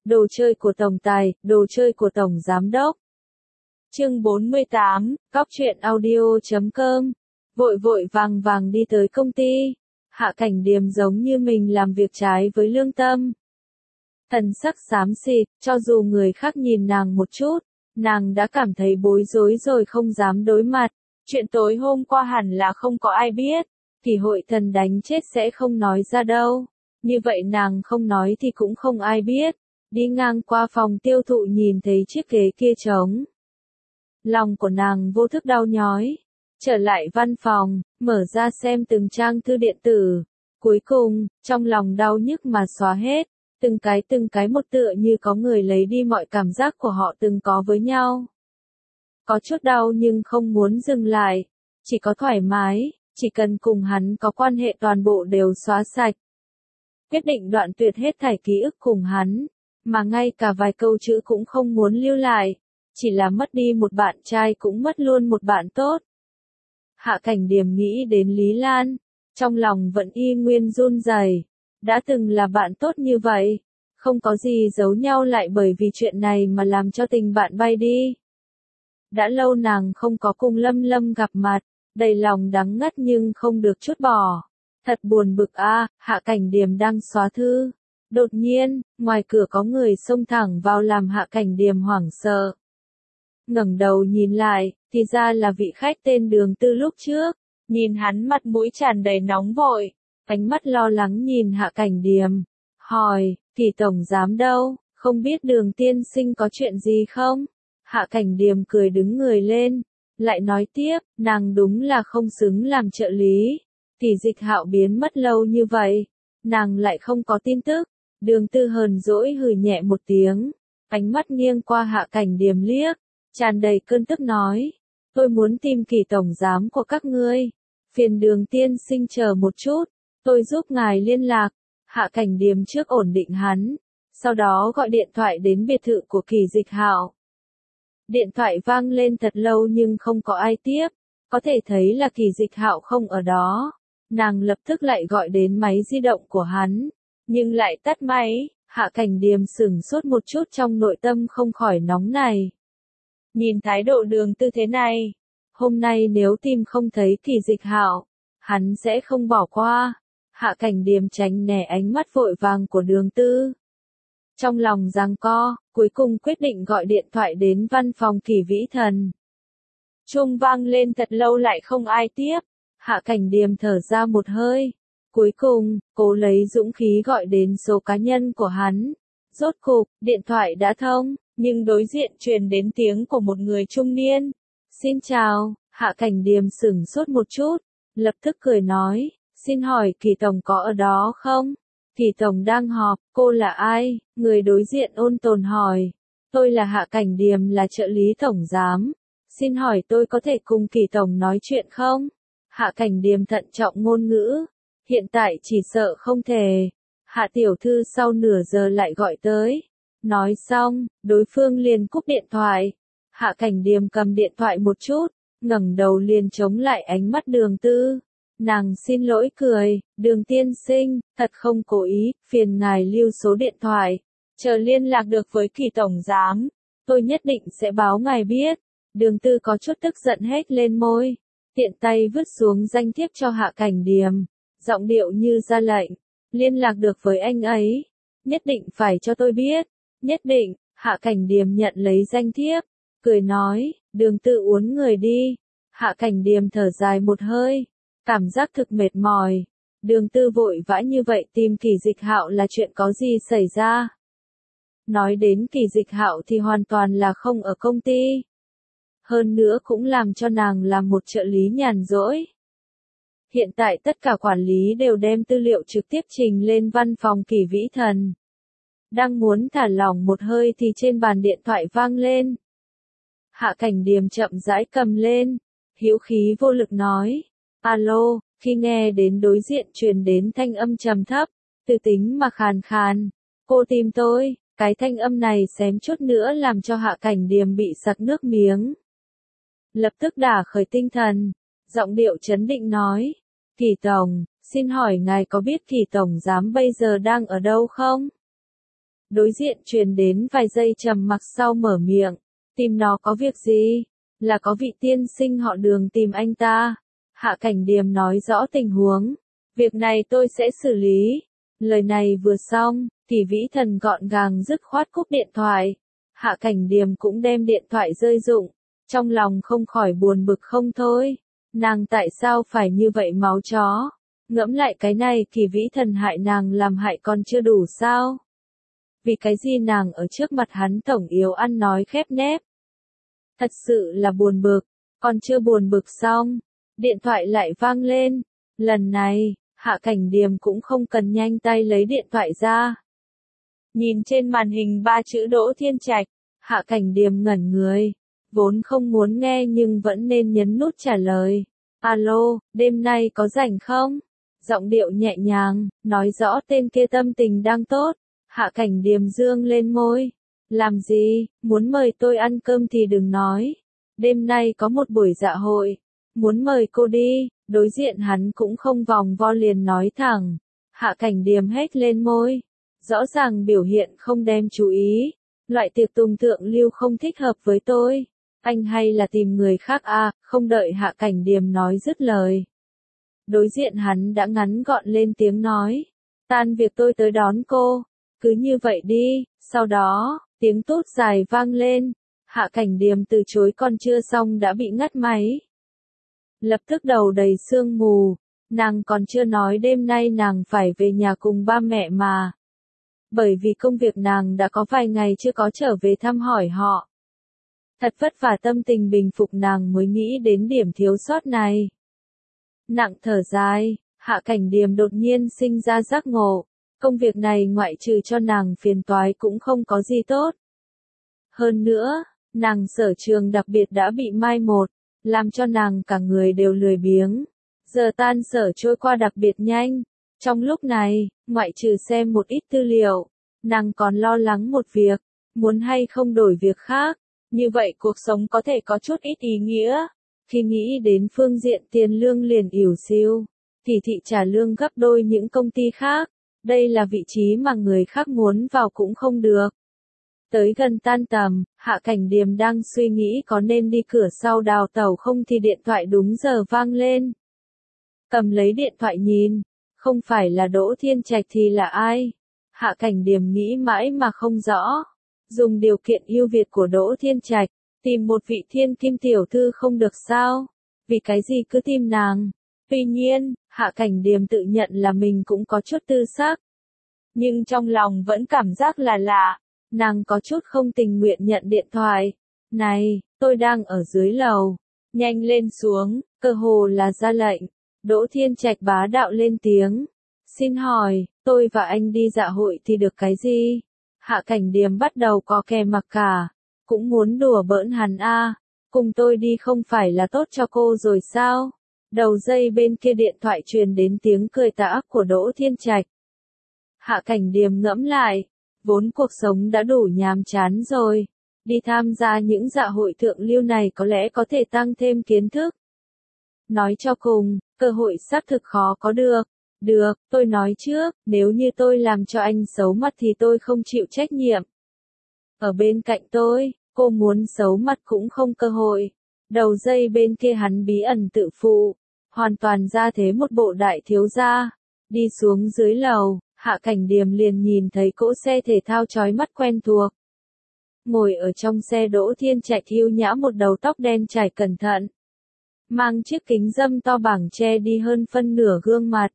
Đồ chơi của tổng tài, đồ chơi của tổng giám đốc. Chương 48, Cóc truyện audio.com. Vội vội vàng vàng đi tới công ty. Hạ Cảnh Điềm giống như mình làm việc trái với lương tâm. Thần sắc xám xịt, cho dù người khác nhìn nàng một chút, nàng đã cảm thấy bối rối rồi không dám đối mặt. Chuyện tối hôm qua hẳn là không có ai biết, Kỳ Hội Thần đánh chết sẽ không nói ra đâu. Như vậy nàng không nói thì cũng không ai biết. Đi ngang qua phòng tiêu thụ nhìn thấy chiếc ghế kia trống. Lòng của nàng vô thức đau nhói. Trở lại văn phòng, mở ra xem từng trang thư điện tử. Cuối cùng, trong lòng đau nhức mà xóa hết. Từng cái một tựa như có người lấy đi mọi cảm giác của họ từng có với nhau. Có chút đau nhưng không muốn dừng lại. Chỉ có thoải mái, chỉ cần cùng hắn có quan hệ toàn bộ đều xóa sạch. Quyết định đoạn tuyệt hết thảy ký ức cùng hắn. Mà ngay cả vài câu chữ cũng không muốn lưu lại, chỉ là mất đi một bạn trai cũng mất luôn một bạn tốt. Hạ Cảnh Điềm nghĩ đến Lý Lan, trong lòng vẫn y nguyên run rẩy. Đã từng là bạn tốt như vậy, không có gì giấu nhau lại bởi vì chuyện này mà làm cho tình bạn bay đi. Đã lâu nàng không có cùng Lâm Lâm gặp mặt, đầy lòng đắng ngắt nhưng không được trút bỏ. Thật buồn bực a. Hạ Cảnh Điềm đang xóa thư. Đột nhiên, ngoài cửa có người xông thẳng vào làm Hạ Cảnh Điềm hoảng sợ. Ngẩng đầu nhìn lại, thì ra là vị khách tên Đường Tư lúc trước. Nhìn hắn mặt mũi tràn đầy nóng vội, ánh mắt lo lắng nhìn Hạ Cảnh Điềm. Hỏi, Kỳ tổng giám đâu, không biết Đường tiên sinh có chuyện gì không? Hạ Cảnh Điềm cười đứng người lên, lại nói tiếp, nàng đúng là không xứng làm trợ lý. Kỳ Dịch Hạo biến mất lâu như vậy, nàng lại không có tin tức. Đường Tư hờn dỗi hừ nhẹ một tiếng, ánh mắt nghiêng qua Hạ Cảnh Điềm liếc, tràn đầy cơn tức nói, tôi muốn tìm Kỳ tổng giám của các ngươi, phiền Đường tiên sinh chờ một chút, tôi giúp ngài liên lạc. Hạ Cảnh Điềm trước ổn định hắn, sau đó gọi điện thoại đến biệt thự của Kỳ Dịch Hạo. Điện thoại vang lên thật lâu nhưng không có ai tiếp, có thể thấy là Kỳ Dịch Hạo không ở đó. Nàng lập tức lại gọi đến máy di động của hắn, nhưng lại tắt máy. Hạ Cảnh Điềm sửng sốt một chút, trong nội tâm không khỏi nóng này. Nhìn thái độ Đường Tư thế này, hôm nay nếu tìm không thấy Kỳ Dịch Hạo, hắn sẽ không bỏ qua. Hạ Cảnh Điềm tránh né ánh mắt vội vàng của Đường Tư. Trong lòng giằng co, cuối cùng quyết định gọi điện thoại đến văn phòng Kỳ Vĩ Thần. Chuông vang lên thật lâu lại không ai tiếp. Hạ Cảnh Điềm thở ra một hơi. Cuối cùng, cố lấy dũng khí gọi đến số cá nhân của hắn. Rốt cục, điện thoại đã thông, nhưng đối diện truyền đến tiếng của một người trung niên. Xin chào. Hạ Cảnh Điềm sửng sốt một chút, lập tức cười nói, xin hỏi Kỳ tổng có ở đó không? Kỳ tổng đang họp. Cô là ai? Người đối diện ôn tồn hỏi. Tôi là Hạ Cảnh Điềm, là trợ lý tổng giám. Xin hỏi tôi có thể cùng Kỳ tổng nói chuyện không? Hạ Cảnh Điềm thận trọng ngôn ngữ. Hiện tại chỉ sợ không thể. Hạ tiểu thư sau nửa giờ lại gọi tới. Nói xong, đối phương liền cúp điện thoại. Hạ Cảnh Điềm cầm điện thoại một chút, ngẩng đầu liền chống lại ánh mắt Đường Tư. Nàng xin lỗi cười, Đường tiên sinh, thật không cố ý, phiền ngài lưu số điện thoại. Chờ liên lạc được với Kỳ tổng giám, tôi nhất định sẽ báo ngài biết. Đường Tư có chút tức giận hết lên môi, tiện tay vứt xuống danh thiếp cho Hạ Cảnh Điềm, giọng điệu như ra lệnh, liên lạc được với anh ấy, nhất định phải cho tôi biết, nhất định. Hạ Cảnh Điềm nhận lấy danh thiếp, cười nói, Đường Tư uốn người đi. Hạ Cảnh Điềm thở dài một hơi, cảm giác thực mệt mỏi. Đường Tư vội vã như vậy tìm Kỳ Dịch Hạo là chuyện có gì xảy ra? Nói đến Kỳ Dịch Hạo thì hoàn toàn là không ở công ty. Hơn nữa cũng làm cho nàng làm một trợ lý nhàn rỗi. Hiện tại tất cả quản lý đều đem tư liệu trực tiếp trình lên văn phòng Kỳ Vĩ Thần. Đang muốn thả lỏng một hơi thì trên bàn điện thoại vang lên. Hạ Cảnh Điềm chậm rãi cầm lên, hữu khí vô lực nói, alo. Khi nghe đến đối diện truyền đến thanh âm trầm thấp, từ tính mà khàn khàn, cô tìm tôi. Cái thanh âm này xém chút nữa làm cho Hạ Cảnh Điềm bị sặc nước miếng. Lập tức đả khởi tinh thần, giọng điệu trấn định nói, Kỳ tổng, xin hỏi ngài có biết Kỳ tổng giám bây giờ đang ở đâu không? Đối diện truyền đến vài giây trầm mặc sau mở miệng. Tìm nó có việc gì? Là có vị tiên sinh họ Đường tìm anh ta. Hạ Cảnh Điềm nói rõ tình huống. Việc này tôi sẽ xử lý. Lời này vừa xong, Kỷ Vĩ Thần gọn gàng dứt khoát cúp điện thoại. Hạ Cảnh Điềm cũng đem điện thoại rơi rụng. Trong lòng không khỏi buồn bực không thôi. Nàng tại sao phải như vậy máu chó? Ngẫm lại cái này Kỷ Vĩ Thần hại nàng làm hại còn chưa đủ sao? Vì cái gì nàng ở trước mặt hắn tổng yếu ăn nói khép nép? Thật sự là buồn bực, còn chưa buồn bực xong, điện thoại lại vang lên. Lần này, Hạ Cảnh Điềm cũng không cần nhanh tay lấy điện thoại ra. Nhìn trên màn hình 3 chữ Đỗ Thiên Trạch, Hạ Cảnh Điềm ngẩn người, vốn không muốn nghe nhưng vẫn nên nhấn nút trả lời. Alo, đêm nay có rảnh không? Giọng điệu nhẹ nhàng, nói rõ tên kia tâm tình đang tốt. Hạ Cảnh Điềm dương lên môi. Làm gì, muốn mời tôi ăn cơm thì đừng nói. Đêm nay có một buổi dạ hội. Muốn mời cô đi, đối diện hắn cũng không vòng vo liền nói thẳng. Hạ Cảnh Điềm hét lên môi. Rõ ràng biểu hiện không đem chú ý. Loại tiệc tùng thượng lưu không thích hợp với tôi. Anh hay là tìm người khác à, không đợi Hạ Cảnh Điềm nói dứt lời. Đối diện hắn đã ngắn gọn lên tiếng nói. Tan việc tôi tới đón cô. Cứ như vậy đi, sau đó, tiếng tút dài vang lên. Hạ Cảnh Điềm từ chối còn chưa xong đã bị ngắt máy. Lập tức đầu đầy sương mù, nàng còn chưa nói đêm nay nàng phải về nhà cùng ba mẹ mà. Bởi vì công việc nàng đã có vài ngày chưa có trở về thăm hỏi họ. Thật vất vả tâm tình bình phục nàng mới nghĩ đến điểm thiếu sót này. Nặng thở dài, Hạ Cảnh Điềm đột nhiên sinh ra giác ngộ. Công việc này ngoại trừ cho nàng phiền toái cũng không có gì tốt. Hơn nữa, nàng sở trường đặc biệt đã bị mai một, làm cho nàng cả người đều lười biếng. Giờ tan sở trôi qua đặc biệt nhanh. Trong lúc này, ngoại trừ xem một ít tư liệu, nàng còn lo lắng một việc, muốn hay không đổi việc khác. Như vậy cuộc sống có thể có chút ít ý nghĩa. Khi nghĩ đến phương diện tiền lương liền ỉu xìu, Kỳ thị trả lương gấp đôi những công ty khác. Đây là vị trí mà người khác muốn vào cũng không được. Tới gần tan tầm, Hạ Cảnh Điềm đang suy nghĩ có nên đi cửa sau đào tẩu không thì điện thoại đúng giờ vang lên. Cầm lấy điện thoại nhìn, không phải là Đỗ Thiên Trạch thì là ai? Hạ Cảnh Điềm nghĩ mãi mà không rõ. Dùng điều kiện ưu việt của Đỗ Thiên Trạch, tìm một vị thiên kim tiểu thư không được sao? Vì cái gì cứ tìm nàng? Tuy nhiên, Hạ Cảnh Điềm tự nhận là mình cũng có chút tư xác. Nhưng trong lòng vẫn cảm giác là lạ, nàng có chút không tình nguyện nhận điện thoại. Này, tôi đang ở dưới lầu, nhanh lên xuống, cơ hồ là ra lệnh. Đỗ Thiên Trạch bá đạo lên tiếng. Xin hỏi, tôi và anh đi dạ hội thì được cái gì? Hạ Cảnh Điềm bắt đầu có kè mặc cả, cũng muốn đùa bỡn hắn a. Cùng tôi đi không phải là tốt cho cô rồi sao? Đầu dây bên kia điện thoại truyền đến tiếng cười tà ác của Đỗ Thiên Trạch. Hạ Cảnh Điềm ngẫm lại, vốn cuộc sống đã đủ nhàm chán rồi, đi tham gia những dạ hội thượng lưu này có lẽ có thể tăng thêm kiến thức. Nói cho cùng, cơ hội xác thực khó có được. Được, tôi nói trước, nếu như tôi làm cho anh xấu mặt thì tôi không chịu trách nhiệm. Ở bên cạnh tôi, cô muốn xấu mặt cũng không cơ hội. Đầu dây bên kia hắn bí ẩn tự phụ, hoàn toàn ra thế một bộ đại thiếu gia. Đi xuống dưới lầu, Hạ Cảnh Điềm liền nhìn thấy cỗ xe thể thao chói mắt quen thuộc. Ngồi ở trong xe Đỗ Thiên Trạch yêu nhã một đầu tóc đen trải cẩn thận. Mang chiếc kính râm to bằng che đi hơn phân nửa gương mặt.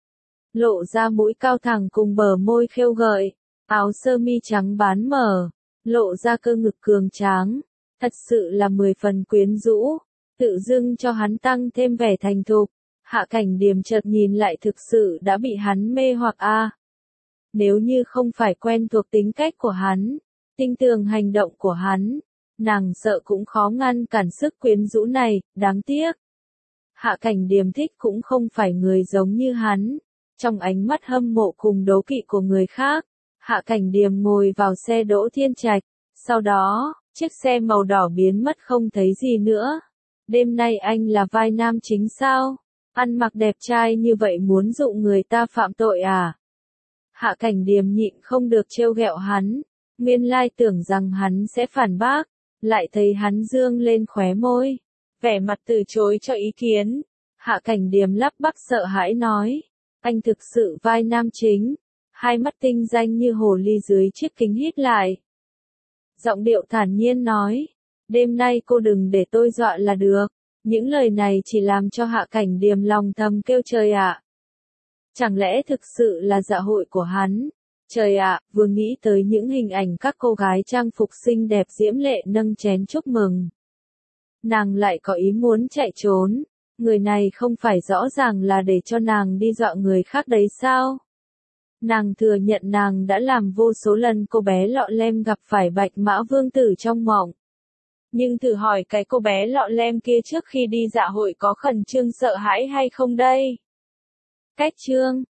Lộ ra mũi cao thẳng cùng bờ môi khêu gợi, áo sơ mi trắng bán mở, lộ ra cơ ngực cường tráng, thật sự là 10 phần quyến rũ, tự dưng cho hắn tăng thêm vẻ thành thục. Hạ Cảnh Điềm chợt nhìn lại thực sự đã bị hắn mê hoặc a. Nếu như không phải quen thuộc tính cách của hắn, tin tưởng hành động của hắn, nàng sợ cũng khó ngăn cản sức quyến rũ này, đáng tiếc. Hạ Cảnh Điềm thích cũng không phải người giống như hắn. Trong ánh mắt hâm mộ cùng đố kỵ của người khác, Hạ Cảnh Điềm ngồi vào xe Đỗ Thiên Trạch, sau đó, chiếc xe màu đỏ biến mất không thấy gì nữa. Đêm nay anh là vai nam chính sao? Ăn mặc đẹp trai như vậy muốn dụ người ta phạm tội à? Hạ Cảnh Điềm nhịn không được trêu ghẹo hắn, nguyên lai tưởng rằng hắn sẽ phản bác, lại thấy hắn dương lên khóe môi, vẻ mặt từ chối cho ý kiến. Hạ Cảnh Điềm lắp bắp sợ hãi nói, anh thực sự vai nam chính, hai mắt tinh danh như hồ ly dưới chiếc kính híp lại. Giọng điệu thản nhiên nói, đêm nay cô đừng để tôi dọa là được. Những lời này chỉ làm cho Hạ Cảnh Điềm lòng thầm kêu trời ạ. Chẳng lẽ thực sự là dạ hội của hắn? Trời ạ, vừa nghĩ tới những hình ảnh các cô gái trang phục xinh đẹp diễm lệ nâng chén chúc mừng. Nàng lại có ý muốn chạy trốn. Người này không phải rõ ràng là để cho nàng đi dọa người khác đấy sao? Nàng thừa nhận nàng đã làm vô số lần cô bé lọ lem gặp phải Bạch Mã Vương Tử trong mộng. Nhưng thử hỏi cái cô bé lọ lem kia trước khi đi dạ hội có khẩn trương sợ hãi hay không đây? Cách chương